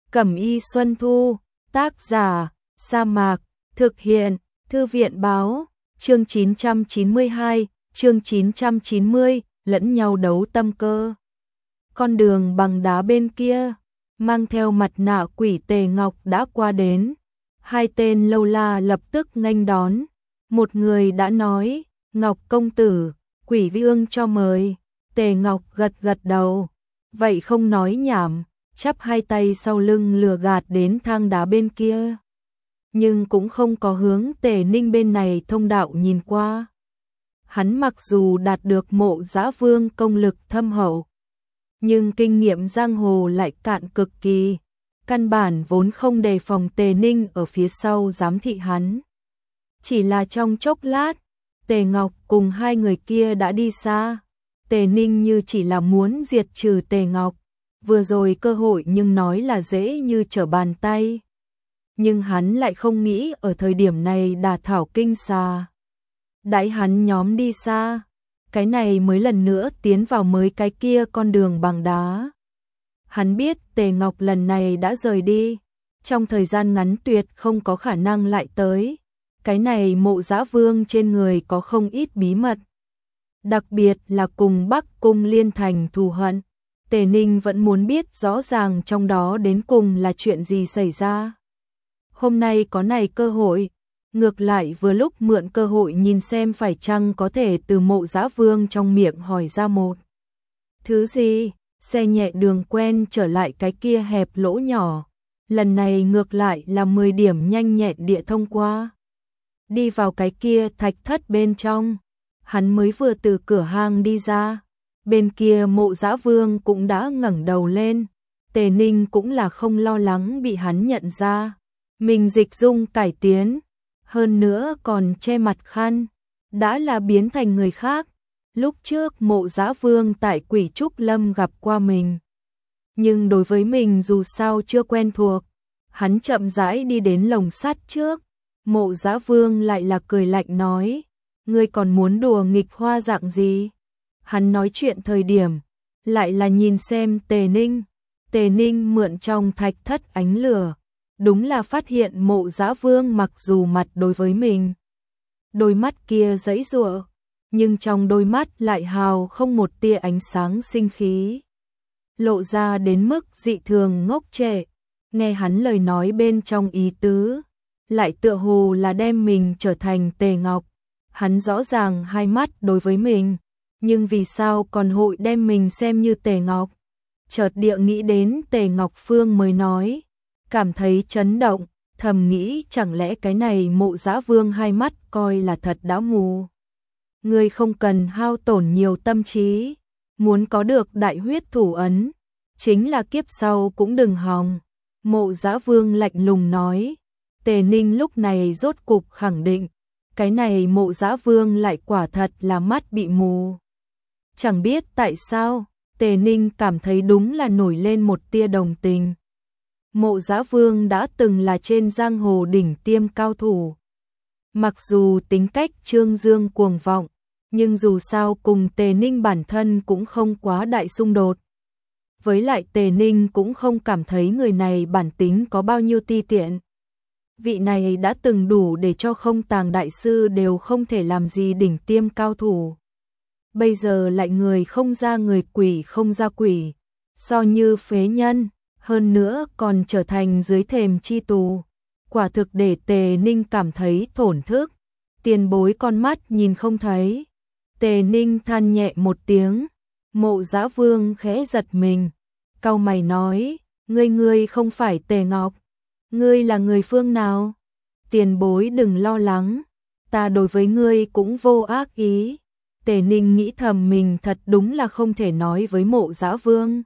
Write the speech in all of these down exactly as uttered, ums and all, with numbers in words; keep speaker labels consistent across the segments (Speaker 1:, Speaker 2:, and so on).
Speaker 1: Cẩm y Xuân Thu, tác giả, Sa Mạc, thực hiện, Thư viện báo, chương chín trăm chín mươi hai, chương chín trăm chín mươi, lẫn nhau đấu tâm cơ. Con đường bằng đá bên kia, mang theo mặt nạ quỷ Tề Ngọc đã qua đến. Hai tên lâu la lập tức nghênh đón. Một người đã nói, Ngọc công tử, quỷ vương cho mời. Tề Ngọc gật gật đầu. Vậy không nói nhảm, chắp hai tay sau lưng lừa gạt đến thang đá bên kia. Nhưng cũng không có hướng Tề Ninh bên này thông đạo nhìn qua. Hắn mặc dù đạt được Mộ Dã Vương công lực thâm hậu, nhưng kinh nghiệm giang hồ lại cạn cực kỳ. Căn bản vốn không đề phòng Tề Ninh ở phía sau giám thị hắn. Chỉ là trong chốc lát, Tề Ngọc cùng hai người kia đã đi xa. Tề Ninh như chỉ là muốn diệt trừ Tề Ngọc. Vừa rồi cơ hội nhưng nói là dễ như trở bàn tay. Nhưng hắn lại không nghĩ ở thời điểm này đả thảo kinh xà. Đãi hắn nhóm đi xa, cái này mới lần nữa tiến vào mới cái kia con đường bằng đá. Hắn biết Tề Ngọc lần này đã rời đi, trong thời gian ngắn tuyệt không có khả năng lại tới. Cái này Mộ Dã Vương trên người có không ít bí mật, đặc biệt là cùng Bắc Cung Liên Thành thù hận. Tề Ninh vẫn muốn biết rõ ràng trong đó đến cùng là chuyện gì xảy ra. Hôm nay có này cơ hội, ngược lại vừa lúc mượn cơ hội nhìn xem phải chăng có thể từ Mộ Dã Vương trong miệng hỏi ra một thứ gì. Xe nhẹ đường quen trở lại cái kia hẹp lỗ nhỏ, lần này ngược lại là mười điểm nhanh nhẹn địa thông qua. Đi vào cái kia thạch thất bên trong, hắn mới vừa từ cửa hang đi ra, bên kia Mộ Dã Vương cũng đã ngẩng đầu lên. Tề Ninh cũng là không lo lắng bị hắn nhận ra, mình dịch dung cải tiến, hơn nữa còn che mặt khăn, đã là biến thành người khác. Lúc trước Mộ Dã Vương tại Quỷ Trúc Lâm gặp qua mình, nhưng đối với mình dù sao chưa quen thuộc. Hắn chậm rãi đi đến lồng sắt trước, Mộ Dã Vương lại là cười lạnh nói, ngươi còn muốn đùa nghịch hoa dạng gì? Hắn nói chuyện thời điểm, lại là nhìn xem Tề Ninh. Tề Ninh mượn trong thạch thất ánh lửa, đúng là phát hiện Mộ Dã Vương mặc dù mặt đối với mình, đôi mắt kia giãy giụa, nhưng trong đôi mắt lại hào không một tia ánh sáng sinh khí, lộ ra đến mức dị thường ngốc trệ. Nghe hắn lời nói bên trong ý tứ, lại tựa hồ là đem mình trở thành Tề Ngọc. Hắn rõ ràng hai mắt đối với mình, nhưng vì sao còn hội đem mình xem như Tề Ngọc? Chợt địa nghĩ đến Tề Ngọc Phương mới nói, cảm thấy chấn động, thầm nghĩ chẳng lẽ cái này Mộ Dã Vương hai mắt coi là thật đã mù. Ngươi không cần hao tổn nhiều tâm trí, muốn có được đại huyết thủ ấn, chính là kiếp sau cũng đừng hòng. Mộ Dã Vương lạnh lùng nói. Tề Ninh lúc này rốt cục khẳng định, cái này Mộ Dã Vương lại quả thật là mắt bị mù. Chẳng biết tại sao, Tề Ninh cảm thấy đúng là nổi lên một tia đồng tình. Mộ Dã Vương đã từng là trên giang hồ đỉnh tiêm cao thủ. Mặc dù tính cách trương dương cuồng vọng, nhưng dù sao cùng Tề Ninh bản thân cũng không quá đại xung đột. Với lại Tề Ninh cũng không cảm thấy người này bản tính có bao nhiêu ti tiện. Vị này đã từng đủ để cho Không Tàng đại sư đều không thể làm gì đỉnh tiêm cao thủ. Bây giờ lại người không ra người, quỷ không ra quỷ, so như phế nhân, hơn nữa còn trở thành dưới thềm chi tù. Quả thực để Tề Ninh cảm thấy thổn thức, tiền bối con mắt nhìn không thấy. Tề Ninh than nhẹ một tiếng. Mộ Dã Vương khẽ giật mình, cau mày nói, ngươi ngươi không phải Tề Ngọc, ngươi là người phương nào? Tiền bối đừng lo lắng, ta đối với ngươi cũng vô ác ý. Tề Ninh nghĩ thầm mình thật đúng là không thể nói với Mộ Dã Vương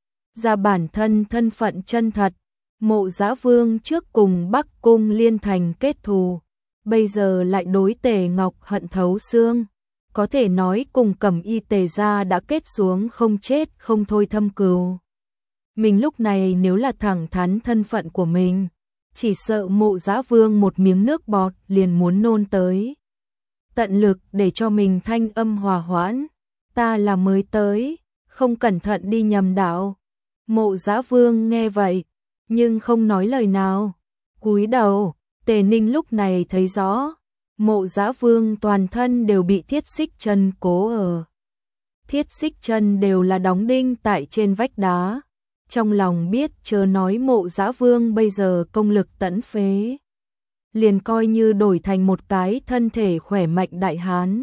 Speaker 1: ra bản thân thân phận chân thật. Mộ Dã Vương trước cùng Bắc Cung Liên Thành kết thù, bây giờ lại đối Tề Ngọc hận thấu xương, có thể nói cùng Cẩm Y Tề gia đã kết xuống không chết không thôi thâm cừu. Mình lúc này nếu là thẳng thắn thân phận của mình, chỉ sợ Mộ Dã Vương một miếng nước bọt liền muốn nôn tới. Tận lực để cho mình thanh âm hòa hoãn, ta là mới tới, không cẩn thận đi nhầm đạo. Mộ Dã Vương nghe vậy, nhưng không nói lời nào. Cúi đầu, Tề Ninh lúc này thấy rõ, Mộ Dã Vương toàn thân đều bị thiết xích chân cố ở. Thiết xích chân đều là đóng đinh tại trên vách đá. Trong lòng biết chớ nói Mộ Dã Vương bây giờ công lực tẫn phế, liền coi như đổi thành một cái thân thể khỏe mạnh đại hán,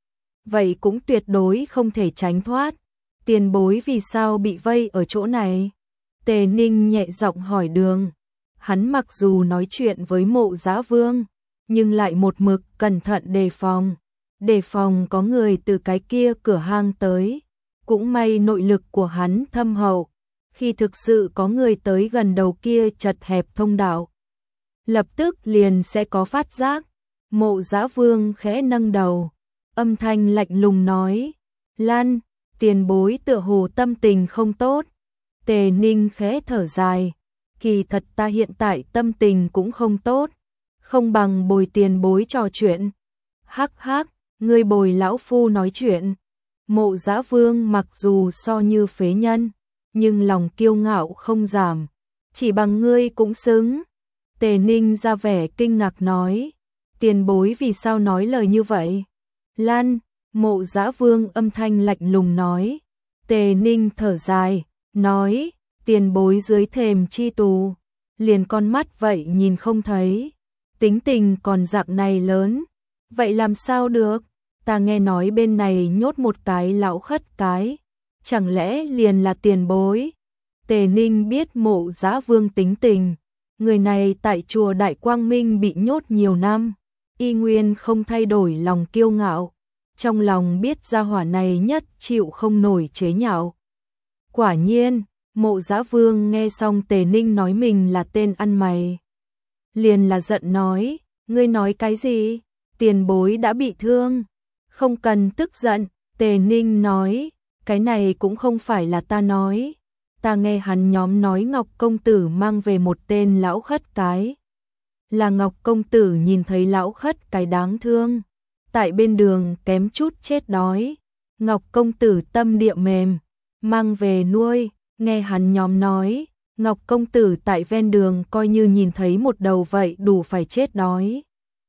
Speaker 1: vậy cũng tuyệt đối không thể tránh thoát. Tiền bối vì sao bị vây ở chỗ này? Tề Ninh nhẹ giọng hỏi Đường. Hắn mặc dù nói chuyện với Mộ Dã Vương, nhưng lại một mực cẩn thận đề phòng, đề phòng có người từ cái kia cửa hang tới. Cũng may nội lực của hắn thâm hậu, khi thực sự có người tới gần đầu kia chật hẹp thông đạo, lập tức liền sẽ có phát giác. Mộ Dã Vương khẽ nâng đầu, âm thanh lạnh lùng nói, Lan, tiền bối tựa hồ tâm tình không tốt. Tề Ninh khẽ thở dài, kỳ thật ta hiện tại tâm tình cũng không tốt, không bằng bồi tiền bối trò chuyện. Hắc hắc, ngươi bồi lão phu nói chuyện. Mộ Dã Vương mặc dù so như phế nhân, nhưng lòng kiêu ngạo không giảm, chỉ bằng ngươi cũng xứng. Tề Ninh ra vẻ kinh ngạc nói, tiền bối vì sao nói lời như vậy? Lan, Mộ Dã Vương âm thanh lạnh lùng nói. Tề Ninh thở dài, nói, tiền bối dưới thềm chi tù, liền con mắt vậy nhìn không thấy, tính tình còn dạng này lớn, vậy làm sao được? Ta nghe nói bên này nhốt một cái lão khất cái, chẳng lẽ liền là tiền bối? Tề Ninh biết Mộ Dã Vương tính tình, người này tại chùa Đại Quang Minh bị nhốt nhiều năm, y nguyên không thay đổi lòng kiêu ngạo, trong lòng biết gia hỏa này nhất chịu không nổi chế nhạo. Quả nhiên, Mộ Dã Vương nghe xong Tề Ninh nói mình là tên ăn mày, liền là giận nói, ngươi nói cái gì? Tiền bối đã bị thương, không cần tức giận. Tề Ninh nói, cái này cũng không phải là ta nói, ta nghe hắn nhóm nói Ngọc công tử mang về một tên lão khất cái, là Ngọc công tử nhìn thấy lão khất cái đáng thương, tại bên đường kém chút chết đói, Ngọc công tử tâm địa mềm, mang về nuôi. Nghe hắn nhóm nói, Ngọc công tử tại ven đường coi như nhìn thấy một đầu vậy đủ phải chết đói,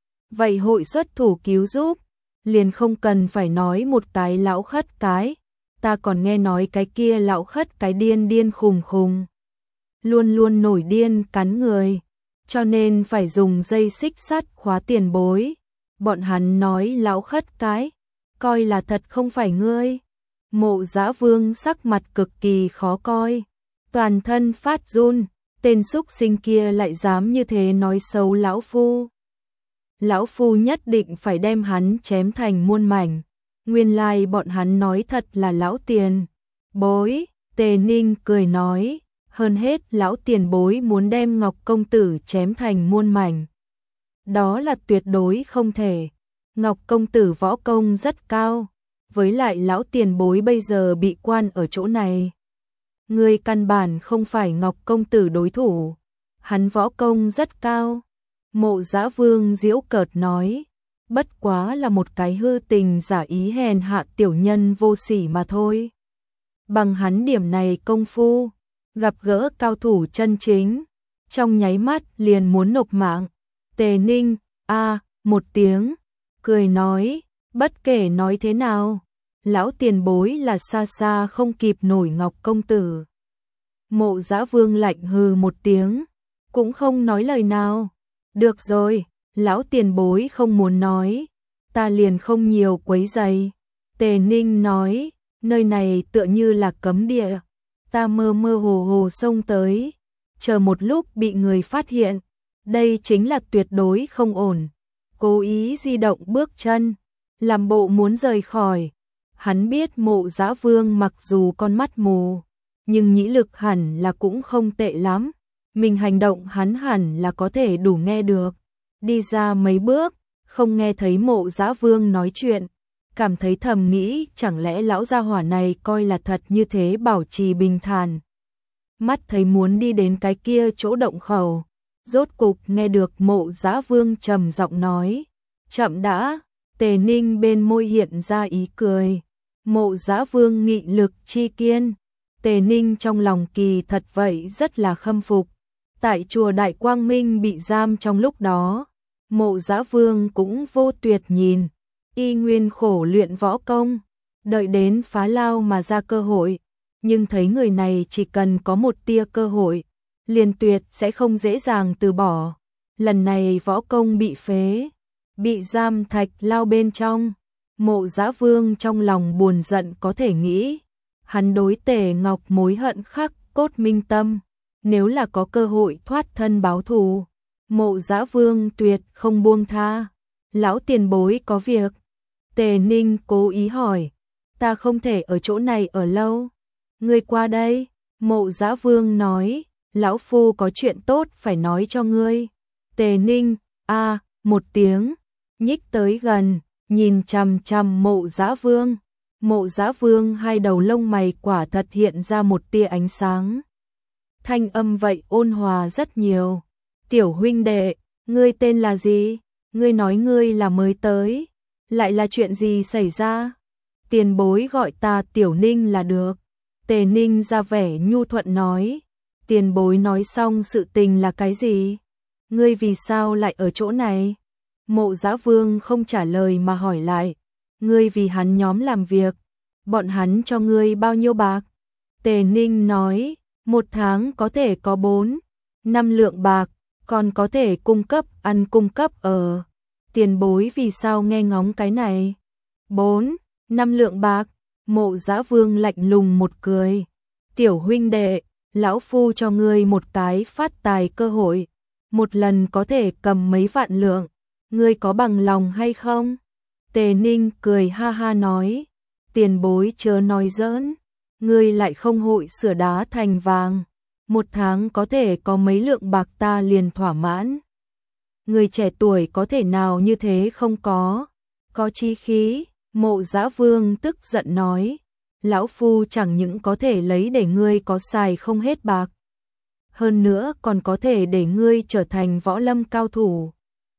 Speaker 1: vậy hội xuất thủ cứu giúp, liền không cần phải nói một cái lão khất cái. Ta còn nghe nói cái kia lão khất cái điên điên khùng khùng, luôn luôn nổi điên cắn người, cho nên phải dùng dây xích sắt khóa tiền bối. Bọn hắn nói lão khất cái, coi là thật không phải ngươi. Mộ Dã Vương sắc mặt cực kỳ khó coi, toàn thân phát run, tên xúc sinh kia lại dám như thế nói xấu lão phu. Lão phu nhất định phải đem hắn chém thành muôn mảnh. Nguyên lai bọn hắn nói thật là lão tiền bối. Tề Ninh cười nói, hơn hết lão tiền bối muốn đem Ngọc công tử chém thành muôn mảnh, đó là tuyệt đối không thể. Ngọc công tử võ công rất cao, với lại lão tiền bối bây giờ bị quan ở chỗ này, người căn bản không phải Ngọc công tử đối thủ, hắn võ công rất cao. Mộ Dã Vương giễu cợt nói, bất quá là một cái hư tình giả ý hèn hạ tiểu nhân vô sỉ mà thôi. Bằng hắn điểm này công phu, gặp gỡ cao thủ chân chính, trong nháy mắt liền muốn nộp mạng. Tề Ninh, a một tiếng, cười nói, bất kể nói thế nào, lão tiền bối là xa xa không kịp nổi Ngọc công tử. Mộ Dã Vương lạnh hừ một tiếng, cũng không nói lời nào. Được rồi, lão tiền bối không muốn nói, ta liền không nhiều quấy rầy. Tề Ninh nói, nơi này tựa như là cấm địa, ta mơ mơ hồ hồ xông tới, chờ một lúc bị người phát hiện, đây chính là tuyệt đối không ổn. Cố ý di động bước chân, làm bộ muốn rời khỏi. Hắn biết Mộ Dã Vương mặc dù con mắt mù, nhưng nhĩ lực hẳn là cũng không tệ lắm. Mình hành động hắn hẳn là có thể đủ nghe được. Đi ra mấy bước, không nghe thấy Mộ Dã Vương nói chuyện, cảm thấy thầm nghĩ chẳng lẽ lão gia hỏa này coi là thật như thế bảo trì bình thản. Mắt thấy muốn đi đến cái kia chỗ động khẩu, rốt cục nghe được Mộ Dã Vương trầm giọng nói, chậm đã. Tề Ninh bên môi hiện ra ý cười. Mộ Dã Vương nghị lực chi kiên, Tề Ninh trong lòng kỳ thật vậy rất là khâm phục. Tại chùa Đại Quang Minh bị giam trong lúc đó, Mộ Dã Vương cũng vô tuyệt nhìn, y nguyên khổ luyện võ công, đợi đến phá lao mà ra cơ hội, nhưng thấy người này chỉ cần có một tia cơ hội, liền tuyệt sẽ không dễ dàng từ bỏ. Lần này võ công bị phế, bị giam thạch lao bên trong, Mộ Dã Vương trong lòng buồn giận có thể nghĩ, hắn đối Tề Ngọc mối hận khắc cốt minh tâm, nếu là có cơ hội thoát thân báo thù, Mộ Dã Vương tuyệt không buông tha. Lão tiền bối có việc. Tề Ninh cố ý hỏi, ta không thể ở chỗ này ở lâu. Ngươi qua đây. Mộ Dã Vương nói, lão phu có chuyện tốt phải nói cho ngươi. Tề Ninh, a, một tiếng, nhích tới gần, nhìn chằm chằm Mộ Dã Vương. Mộ Dã Vương hai đầu lông mày quả thật hiện ra một tia ánh sáng. Thanh âm vậy ôn hòa rất nhiều. Tiểu huynh đệ, ngươi tên là gì? Ngươi nói ngươi là mới tới, lại là chuyện gì xảy ra? Tiền bối gọi ta Tiểu Ninh là được. Tề Ninh ra vẻ nhu thuận nói. Tiền bối nói xong sự tình là cái gì? Ngươi vì sao lại ở chỗ này? Mộ Dã Vương không trả lời mà hỏi lại. Ngươi vì hắn nhóm làm việc, bọn hắn cho ngươi bao nhiêu bạc? Tề Ninh nói, một tháng có thể có bốn, năm lượng bạc, còn có thể cung cấp ăn cung cấp ở. Tiền bối vì sao nghe ngóng cái này? Bốn, năm lượng bạc. Mộ Dã Vương lạnh lùng một cười. Tiểu huynh đệ, lão phu cho ngươi một cái phát tài cơ hội, một lần có thể cầm mấy vạn lượng, ngươi có bằng lòng hay không? Tề Ninh cười ha ha nói, tiền bối chớ nói giỡn, ngươi lại không hội sửa đá thành vàng, một tháng có thể có mấy lượng bạc ta liền thỏa mãn. Người trẻ tuổi có thể nào như thế không có, có chí khí. Mộ Dã Vương tức giận nói, lão phu chẳng những có thể lấy để ngươi có xài không hết bạc, hơn nữa còn có thể để ngươi trở thành võ lâm cao thủ.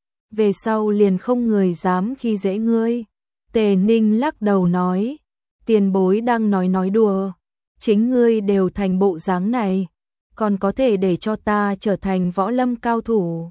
Speaker 1: Về sau liền không người dám khi dễ ngươi. Tề Ninh lắc đầu nói, tiền bối đang nói nói đùa, chính ngươi đều thành bộ dáng này, còn có thể để cho ta trở thành võ lâm cao thủ.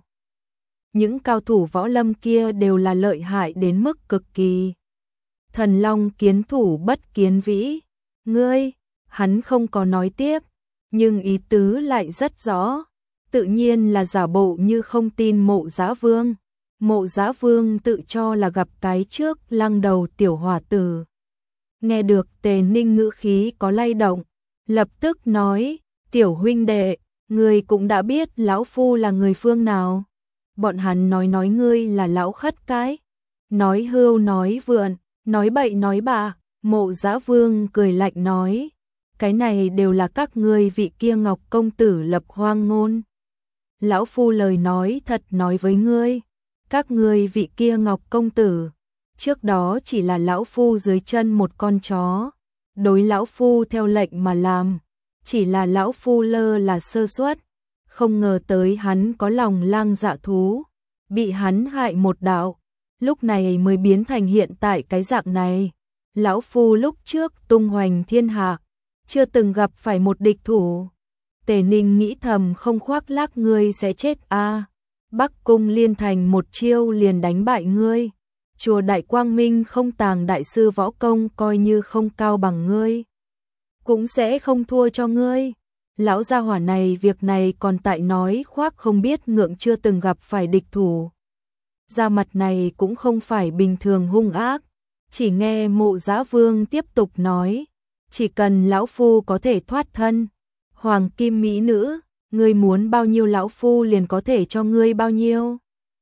Speaker 1: Những cao thủ võ lâm kia đều là lợi hại đến mức cực kỳ. Thần long kiến thủ bất kiến vĩ, ngươi, hắn không có nói tiếp, nhưng ý tứ lại rất rõ, tự nhiên là giả bộ như không tin Mộ Dã Vương. Mộ Dã Vương tự cho là gặp cái trước lăng đầu tiểu hỏa tử. Nghe được Tề Ninh ngữ khí có lay động, lập tức nói, tiểu huynh đệ, ngươi cũng đã biết lão phu là người phương nào. Bọn hắn nói nói ngươi là lão khất cái, nói hưu nói vượn, nói bậy nói bạ. Mộ Dã Vương cười lạnh nói, cái này đều là các ngươi vị kia Ngọc công tử lập hoang ngôn. Lão phu lời nói thật nói với ngươi, các ngươi vị kia Ngọc công tử, trước đó chỉ là lão phu dưới chân một con chó, đối lão phu theo lệnh mà làm, chỉ là lão phu lơ là sơ suất, không ngờ tới hắn có lòng lang dạ thú, bị hắn hại một đạo, lúc này mới biến thành hiện tại cái dạng này. Lão phu lúc trước tung hoành thiên hạ, chưa từng gặp phải một địch thủ. Tề Ninh nghĩ thầm không khoác lác ngươi sẽ chết a. À. Bắc Cung Liên Thành một chiêu liền đánh bại ngươi. Chùa Đại Quang Minh không tàng đại sư võ công coi như không cao bằng ngươi, cũng sẽ không thua cho ngươi. Lão gia hỏa này việc này còn tại nói khoác không biết ngượng chưa từng gặp phải địch thủ. Da mặt này cũng không phải bình thường hung ác. Chỉ nghe Mộ Dã Vương tiếp tục nói, chỉ cần lão phu có thể thoát thân, hoàng kim mỹ nữ, ngươi muốn bao nhiêu lão phu liền có thể cho ngươi bao nhiêu.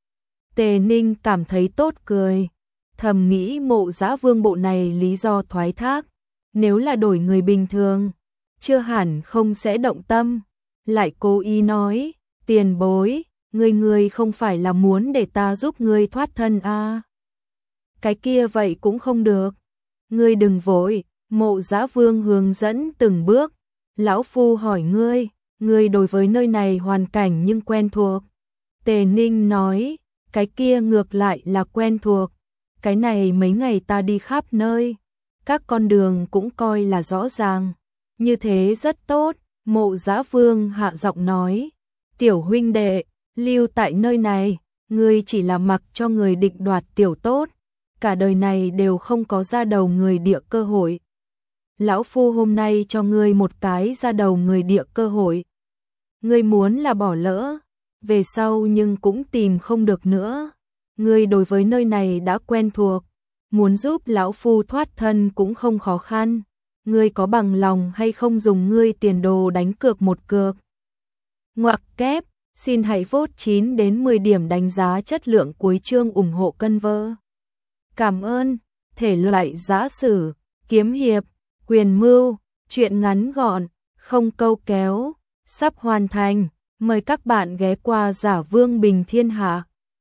Speaker 1: Tề Ninh cảm thấy tốt cười, thầm nghĩ Mộ Dã Vương bộ này lý do thoái thác, nếu là đổi người bình thường, chưa hẳn không sẽ động tâm. Lại cố ý nói, tiền bối, ngươi ngươi không phải là muốn để ta giúp ngươi thoát thân à? Cái kia vậy cũng không được. Ngươi đừng vội. Mộ Dã Vương hướng dẫn từng bước. Lão phu hỏi ngươi, ngươi đối với nơi này hoàn cảnh nhưng quen thuộc. Tề Ninh nói, cái kia ngược lại là quen thuộc. Cái này mấy ngày ta đi khắp nơi, các con đường cũng coi là rõ ràng. Như thế rất tốt. Mộ Dã Vương hạ giọng nói, Tiểu huynh đệ, lưu tại nơi này, ngươi chỉ là mặc cho người định đoạt tiểu tốt, cả đời này đều không có ra đầu người địa cơ hội. Lão phu hôm nay cho ngươi một cái ra đầu người địa cơ hội. Ngươi muốn là bỏ lỡ, về sau nhưng cũng tìm không được nữa. Ngươi đối với nơi này đã quen thuộc, muốn giúp lão phu thoát thân cũng không khó khăn. Ngươi có bằng lòng hay không dùng ngươi tiền đồ đánh cược một cược? Ngoặc kép, xin hãy vote chín đến mười điểm đánh giá chất lượng cuối chương ủng hộ cân vơ. Cảm ơn. Thể loại giã sử, kiếm hiệp, quyền mưu, truyện ngắn gọn, không câu kéo, sắp hoàn thành. Mời các bạn ghé qua Giả Vương Bình Thiên Hạ.